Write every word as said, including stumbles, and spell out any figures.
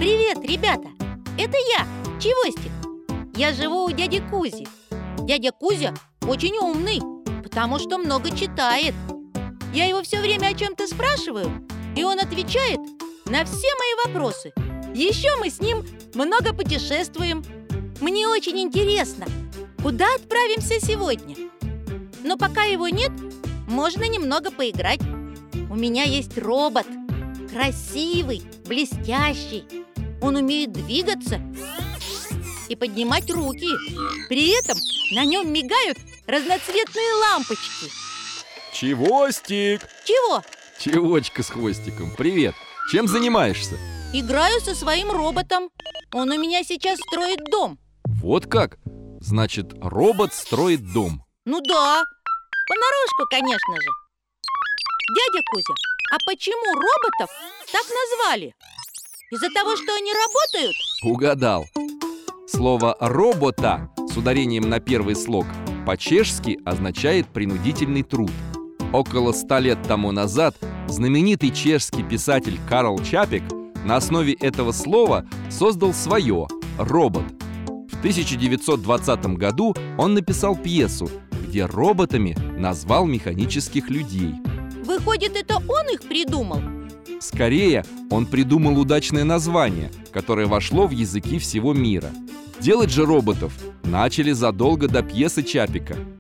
Привет, ребята! Это я, Чевостик. Я живу у дяди Кузи. Дядя Кузя очень умный, потому что много читает. Я его все время о чем-то спрашиваю, и он отвечает на все мои вопросы. Еще мы с ним много путешествуем. Мне очень интересно, куда отправимся сегодня. Но пока его нет, можно немного поиграть. У меня есть робот. Красивый, блестящий. Он умеет двигаться и поднимать руки. При этом на нем мигают разноцветные лампочки. Чевостик! Чего? Чевочка с хвостиком, привет! Чем занимаешься? Играю со своим роботом. Он у меня сейчас строит дом. Вот как? Значит, робот строит дом. Ну да, понарошку, конечно же. Дядя Кузя, а почему роботов так назвали? Из-за того, что они работают? Угадал. Слово «робота» с ударением на первый слог по-чешски означает «принудительный труд». Около ста лет тому назад знаменитый чешский писатель Карл Чапек на основе этого слова создал свое «робот». В тысяча девятьсот двадцатом году он написал пьесу, где роботами назвал механических людей. Выходит, это он их придумал? Скорее, он придумал удачное название, которое вошло в языки всего мира. Делать же роботов начали задолго до пьесы Чапека.